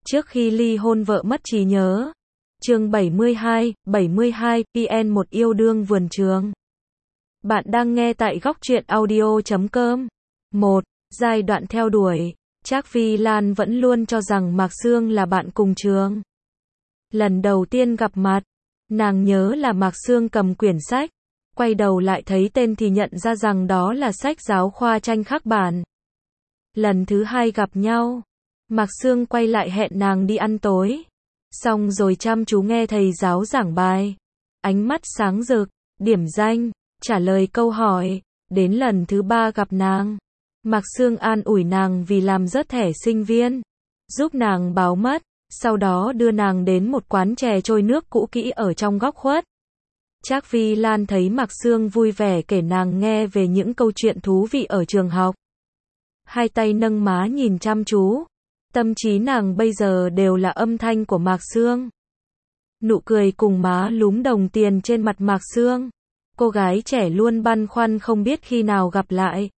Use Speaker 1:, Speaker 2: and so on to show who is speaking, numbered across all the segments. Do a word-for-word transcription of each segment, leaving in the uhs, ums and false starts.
Speaker 1: Trước khi ly hôn vợ mất trí nhớ. Chương bảy mươi hai, bảy mươi hai, pê en một yêu đương vườn trường. Bạn đang nghe tại góc truyện audio chấm com. một. Giai đoạn theo đuổi. Trác Phi Lan vẫn luôn cho rằng Mạc Sương là bạn cùng trường. Lần đầu tiên gặp mặt, nàng nhớ là Mạc Sương cầm quyển sách, quay đầu lại thấy tên thì nhận ra rằng đó là sách giáo khoa tranh khắc bản. Lần thứ hai gặp nhau, Mạc Sương quay lại hẹn nàng đi ăn tối. Xong rồi chăm chú nghe thầy giáo giảng bài. Ánh mắt sáng rực, điểm danh, trả lời câu hỏi. Đến lần thứ ba gặp nàng, Mạc Sương an ủi nàng vì làm rớt thẻ sinh viên, giúp nàng báo mất, sau đó đưa nàng đến một quán chè trôi nước cũ kỹ ở trong góc khuất. Trác Phi Lan thấy Mạc Sương vui vẻ kể nàng nghe về những câu chuyện thú vị ở trường học. Hai tay nâng má nhìn chăm chú. Tâm trí nàng bây giờ đều là âm thanh của Mạc Sương. Nụ cười cùng má lúm đồng tiền trên mặt Mạc Sương. Cô gái trẻ luôn băn khoăn không biết khi nào gặp lại.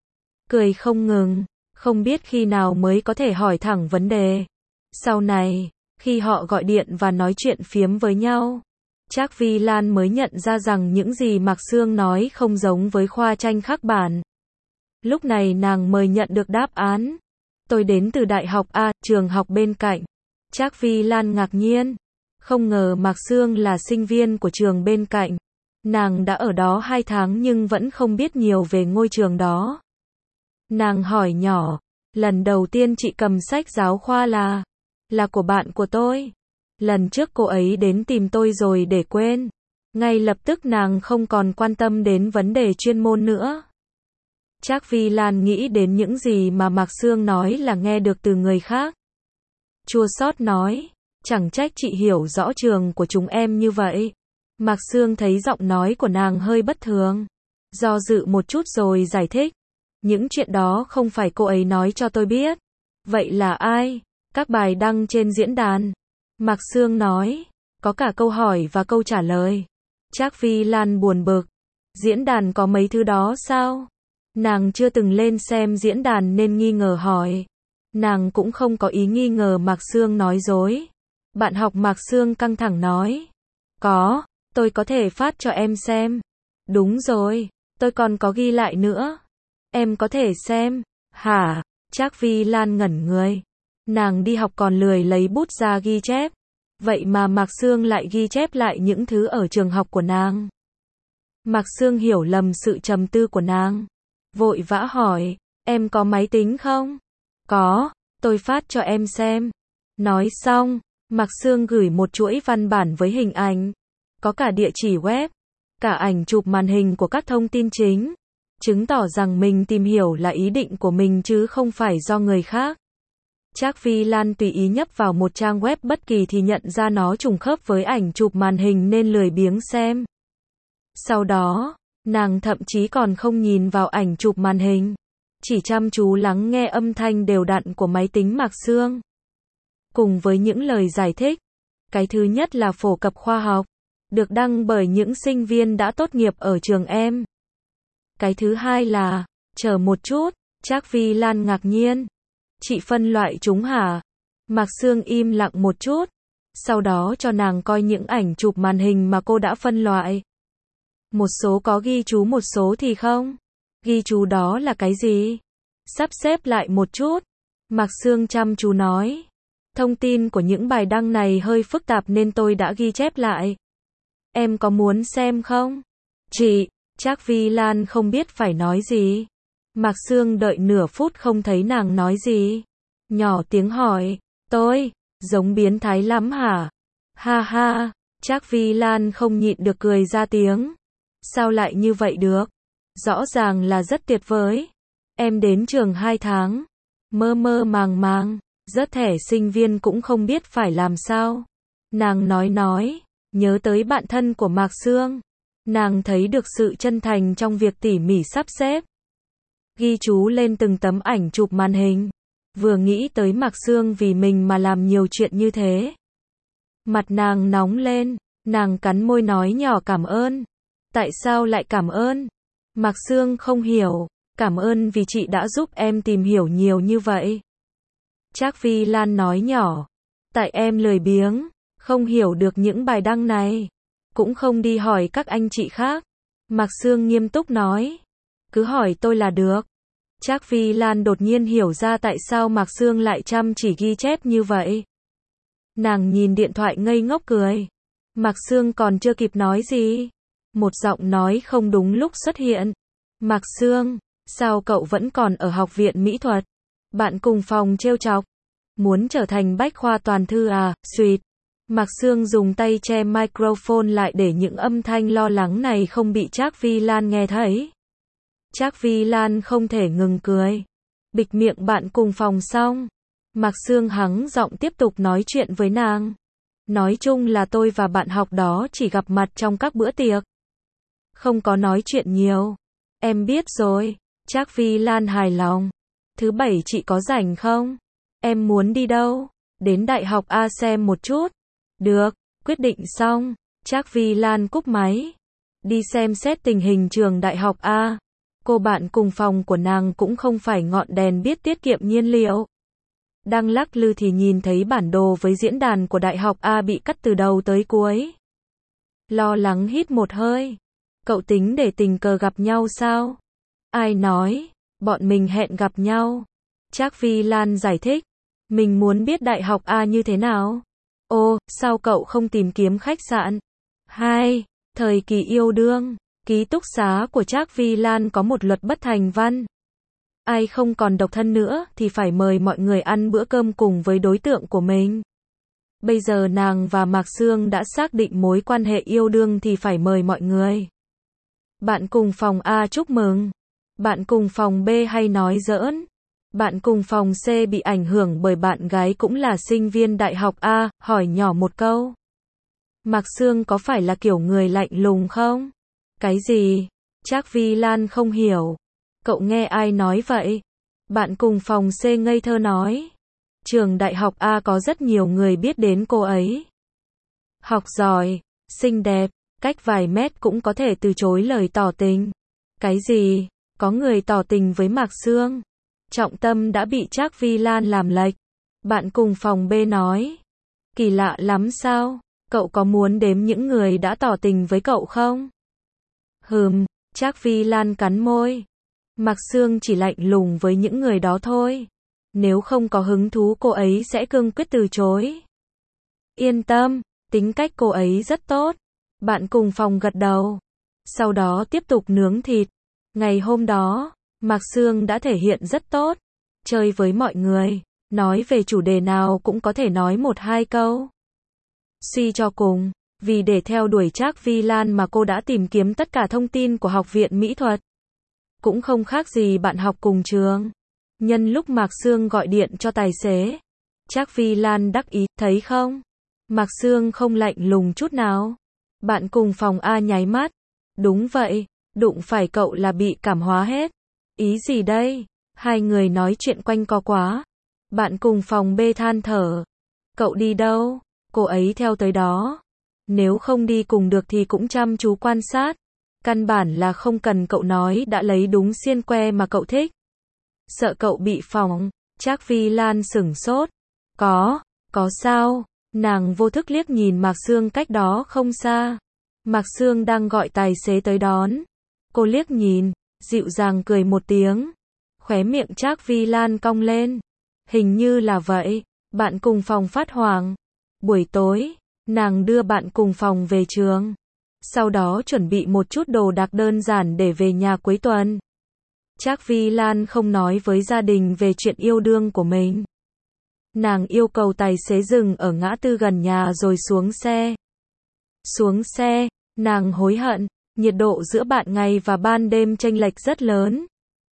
Speaker 1: Cười không ngừng, không biết khi nào mới có thể hỏi thẳng vấn đề. Sau này, khi họ gọi điện và nói chuyện phiếm với nhau, Trác Phi Lan mới nhận ra rằng những gì Mạc Sương nói không giống với khoa tranh khắc bản. Lúc này nàng mới nhận được đáp án. Tôi đến từ Đại học A, trường học bên cạnh. Trác Phi Lan ngạc nhiên. Không ngờ Mạc Sương là sinh viên của trường bên cạnh. Nàng đã ở đó hai tháng nhưng vẫn không biết nhiều về ngôi trường đó. Nàng hỏi nhỏ, lần đầu tiên chị cầm sách giáo khoa là, là của bạn của tôi. Lần trước cô ấy đến tìm tôi rồi để quên. Ngay lập tức nàng không còn quan tâm đến vấn đề chuyên môn nữa. Trác Phi Lan nghĩ đến những gì mà Mạc Sương nói là nghe được từ người khác. Chua xót nói, chẳng trách chị hiểu rõ trường của chúng em như vậy. Mạc Sương thấy giọng nói của nàng hơi bất thường. Do dự một chút rồi giải thích. Những chuyện đó không phải cô ấy nói cho tôi biết. Vậy là ai? Các bài đăng trên diễn đàn. Mạc Sương nói, có cả câu hỏi và câu trả lời. Trác Phi Lan buồn bực. Diễn đàn có mấy thứ đó sao? Nàng chưa từng lên xem diễn đàn nên nghi ngờ hỏi. Nàng cũng không có ý nghi ngờ Mạc Sương nói dối. Bạn học Mạc Sương căng thẳng nói. Có, tôi có thể phát cho em xem. Đúng rồi, tôi còn có ghi lại nữa. Em có thể xem. Hả? Trác Phi Lan ngẩn người. Nàng đi học còn lười lấy bút ra ghi chép. Vậy mà Mạc Sương lại ghi chép lại những thứ ở trường học của nàng. Mạc Sương hiểu lầm sự trầm tư của nàng. Vội vã hỏi, em có máy tính không? Có, tôi phát cho em xem. Nói xong, Mạc Sương gửi một chuỗi văn bản với hình ảnh. Có cả địa chỉ web, cả ảnh chụp màn hình của các thông tin chính. Chứng tỏ rằng mình tìm hiểu là ý định của mình chứ không phải do người khác. Trác Phi Lan tùy ý nhấp vào một trang web bất kỳ thì nhận ra nó trùng khớp với ảnh chụp màn hình nên lười biếng xem. Sau đó, nàng thậm chí còn không nhìn vào ảnh chụp màn hình, chỉ chăm chú lắng nghe âm thanh đều đặn của máy tính Mạc Sương. Cùng với những lời giải thích, cái thứ nhất là phổ cập khoa học, được đăng bởi những sinh viên đã tốt nghiệp ở trường em. Cái thứ hai là, chờ một chút, Trác Phi Lan ngạc nhiên. Chị phân loại chúng hả? Mạc Sương im lặng một chút, sau đó cho nàng coi những ảnh chụp màn hình mà cô đã phân loại. Một số có ghi chú một số thì không. Ghi chú đó là cái gì? Sắp xếp lại một chút. Mạc Sương chăm chú nói. Thông tin của những bài đăng này hơi phức tạp nên tôi đã ghi chép lại. Em có muốn xem không? Chị, Trác Phi Lan không biết phải nói gì. Mạc Sương đợi nửa phút không thấy nàng nói gì. Nhỏ tiếng hỏi, tôi, giống biến thái lắm hả? Ha ha, Trác Phi Lan không nhịn được cười ra tiếng. Sao lại như vậy được? Rõ ràng là rất tuyệt vời. Em đến trường hai tháng. Mơ mơ màng màng. Rớt thẻ sinh viên cũng không biết phải làm sao. Nàng nói nói. Nhớ tới bạn thân của Mạc Sương. Nàng thấy được sự chân thành trong việc tỉ mỉ sắp xếp. Ghi chú lên từng tấm ảnh chụp màn hình. Vừa nghĩ tới Mạc Sương vì mình mà làm nhiều chuyện như thế. Mặt nàng nóng lên. Nàng cắn môi nói nhỏ cảm ơn. Tại sao lại cảm ơn? Mạc Sương không hiểu. Cảm ơn vì chị đã giúp em tìm hiểu nhiều như vậy. Trác Phi Lan nói nhỏ. Tại em lười biếng, không hiểu được những bài đăng này. Cũng không đi hỏi các anh chị khác. Mạc Sương nghiêm túc nói. Cứ hỏi tôi là được. Trác Vi Lan đột nhiên hiểu ra tại sao Mạc Sương lại chăm chỉ ghi chép như vậy. Nàng nhìn điện thoại ngây ngốc cười. Mạc Sương còn chưa kịp nói gì. Một giọng nói không đúng lúc xuất hiện. Mạc Sương, sao cậu vẫn còn ở học viện mỹ thuật? Bạn cùng phòng trêu chọc. Muốn trở thành bách khoa toàn thư à, suýt. Mạc Sương dùng tay che microphone lại để những âm thanh lo lắng này không bị Trác Vi Lan nghe thấy. Trác Vi Lan không thể ngừng cười. Bịt miệng bạn cùng phòng xong. Mạc Sương hắng giọng tiếp tục nói chuyện với nàng. Nói chung là tôi và bạn học đó chỉ gặp mặt trong các bữa tiệc. Không có nói chuyện nhiều. Em biết rồi. Trác Vi Lan hài lòng. Thứ bảy chị có rảnh không? Em muốn đi đâu? Đến Đại học A xem một chút. Được, quyết định xong. Trác Vi Lan cúp máy. Đi xem xét tình hình trường Đại học A. Cô bạn cùng phòng của nàng cũng không phải ngọn đèn biết tiết kiệm nhiên liệu. Đang lắc lư thì nhìn thấy bản đồ với diễn đàn của Đại học A bị cắt từ đầu tới cuối. Lo lắng hít một hơi. Cậu tính để tình cờ gặp nhau sao? Ai nói? Bọn mình hẹn gặp nhau. Trác Vi Lan giải thích. Mình muốn biết Đại học A như thế nào? Ô, sao cậu không tìm kiếm khách sạn? Hai, thời kỳ yêu đương. Ký túc xá của Trác Vi Lan có một luật bất thành văn. Ai không còn độc thân nữa thì phải mời mọi người ăn bữa cơm cùng với đối tượng của mình. Bây giờ nàng và Mạc Sương đã xác định mối quan hệ yêu đương thì phải mời mọi người. Bạn cùng phòng A chúc mừng. Bạn cùng phòng B hay nói giỡn. Bạn cùng phòng C bị ảnh hưởng bởi bạn gái cũng là sinh viên Đại học A, hỏi nhỏ một câu. Mạc Sương có phải là kiểu người lạnh lùng không? Cái gì? Trác Vi Lan không hiểu. Cậu nghe ai nói vậy? Bạn cùng phòng C ngây thơ nói. Trường Đại học A có rất nhiều người biết đến cô ấy. Học giỏi, xinh đẹp, cách vài mét cũng có thể từ chối lời tỏ tình. Cái gì? Có người tỏ tình với Mạc Sương. Trọng tâm đã bị Trác Vi Lan làm lệch. Bạn cùng phòng B nói. Kỳ lạ lắm sao? Cậu có muốn đếm những người đã tỏ tình với cậu không? Hừm, Trác Vi Lan cắn môi. Mạc Sương chỉ lạnh lùng với những người đó thôi. Nếu không có hứng thú cô ấy sẽ cương quyết từ chối. Yên tâm, tính cách cô ấy rất tốt. Bạn cùng phòng gật đầu. Sau đó tiếp tục nướng thịt. Ngày hôm đó, Mạc Sương đã thể hiện rất tốt. Chơi với mọi người, nói về chủ đề nào cũng có thể nói một hai câu. Suy cho cùng, vì để theo đuổi Trác Vi Lan mà cô đã tìm kiếm tất cả thông tin của học viện mỹ thuật. Cũng không khác gì bạn học cùng trường. Nhân lúc Mạc Sương gọi điện cho tài xế, Trác Vi Lan đắc ý, thấy không? Mạc Sương không lạnh lùng chút nào. Bạn cùng phòng A nháy mắt. Đúng vậy, đụng phải cậu là bị cảm hóa hết. Ý gì đây? Hai người nói chuyện quanh co quá. Bạn cùng phòng B than thở. Cậu đi đâu? Cô ấy theo tới đó. Nếu không đi cùng được thì cũng chăm chú quan sát. Căn bản là không cần cậu nói đã lấy đúng xiên que mà cậu thích. Sợ cậu bị phỏng. Trác Vi Lan sửng sốt. Có, có sao? Nàng vô thức liếc nhìn Mạc Sương cách đó không xa. Mạc Sương đang gọi tài xế tới đón. Cô liếc nhìn, dịu dàng cười một tiếng. Khóe miệng Trác Vi Lan cong lên. Hình như là vậy. Bạn cùng phòng phát hoảng. Buổi tối, nàng đưa bạn cùng phòng về trường. Sau đó chuẩn bị một chút đồ đạc đơn giản để về nhà cuối tuần. Trác Vi Lan không nói với gia đình về chuyện yêu đương của mình. Nàng yêu cầu tài xế dừng ở ngã tư gần nhà rồi xuống xe. Xuống xe, nàng hối hận, nhiệt độ giữa ban ngày và ban đêm chênh lệch rất lớn.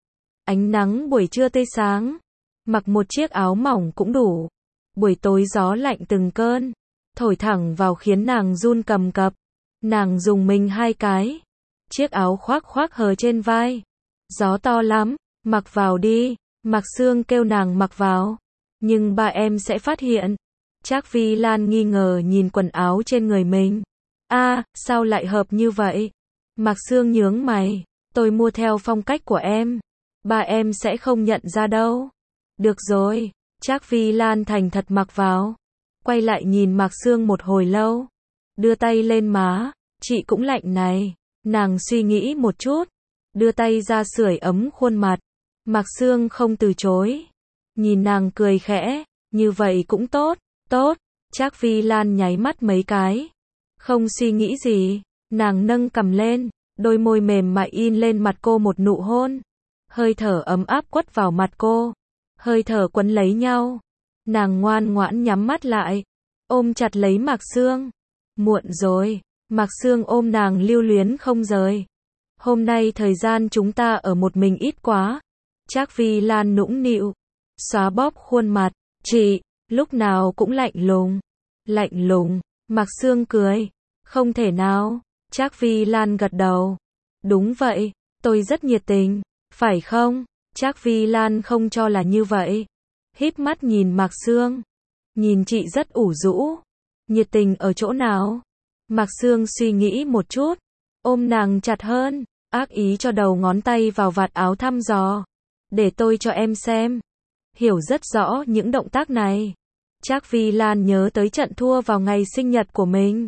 Speaker 1: Ánh nắng buổi trưa tươi sáng, mặc một chiếc áo mỏng cũng đủ. Buổi tối gió lạnh từng cơn, thổi thẳng vào khiến nàng run cầm cập. Nàng dùng mình hai cái. Chiếc áo khoác khoác hờ trên vai. Gió to lắm, mặc vào đi. Mạc Sương kêu nàng mặc vào. Nhưng ba em sẽ phát hiện. Trác Vi Lan nghi ngờ nhìn quần áo trên người mình. A, à, sao lại hợp như vậy? Mạc Sương nhướng mày. Tôi mua theo phong cách của em. Ba em sẽ không nhận ra đâu. Được rồi. Trác Vi Lan thành thật mặc vào. quay lại nhìn Mạc Sương một hồi lâu, đưa tay lên má, chị cũng lạnh này, nàng suy nghĩ một chút, đưa tay ra sưởi ấm khuôn mặt, Mạc Sương không từ chối, nhìn nàng cười khẽ, như vậy cũng tốt, tốt, Trác Phi Lan nháy mắt mấy cái, không suy nghĩ gì, nàng nâng cằm lên, đôi môi mềm mại in lên mặt cô một nụ hôn, hơi thở ấm áp quất vào mặt cô, hơi thở quấn lấy nhau, nàng ngoan ngoãn nhắm mắt lại, ôm chặt lấy Mạc Sương, muộn rồi, Mạc Sương ôm nàng lưu luyến không rời, hôm nay thời gian chúng ta ở một mình ít quá, Trác Phi Lan nũng nịu, xóa bóp khuôn mặt, chị, lúc nào cũng lạnh lùng, lạnh lùng, Mạc Sương cười, không thể nào, Trác Phi Lan gật đầu, đúng vậy, tôi rất nhiệt tình, phải không, Trác Phi Lan không cho là như vậy, híp mắt nhìn Mạc Sương, nhìn chị rất ủ rũ, nhiệt tình ở chỗ nào, Mạc Sương suy nghĩ một chút, ôm nàng chặt hơn, ác ý cho đầu ngón tay vào vạt áo thăm dò, để tôi cho em xem, hiểu rất rõ những động tác này. Trác Phi Lan nhớ tới trận thua vào ngày sinh nhật của mình.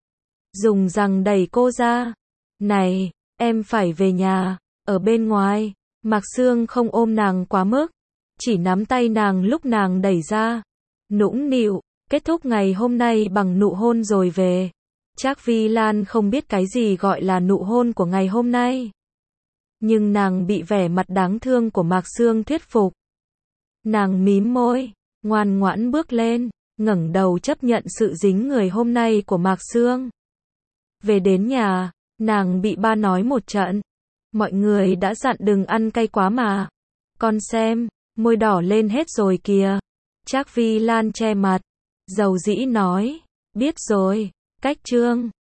Speaker 1: Dùng rằng đẩy cô ra. Này, em phải về nhà, ở bên ngoài. Mạc Sương không ôm nàng quá mức, chỉ nắm tay nàng lúc nàng đẩy ra. Nũng nịu, kết thúc ngày hôm nay bằng nụ hôn rồi về. Trác Phi Lan không biết cái gì gọi là nụ hôn của ngày hôm nay. Nhưng nàng bị vẻ mặt đáng thương của Mạc Sương thuyết phục. Nàng mím môi, ngoan ngoãn bước lên, ngẩng đầu chấp nhận sự dính người hôm nay của Mạc Sương. Về đến nhà, nàng bị ba nói một trận. Mọi người đã dặn đừng ăn cay quá mà. Con xem, môi đỏ lên hết rồi kìa. Trác Phi Lan che mặt, dầu dĩ nói, biết rồi, cách trương.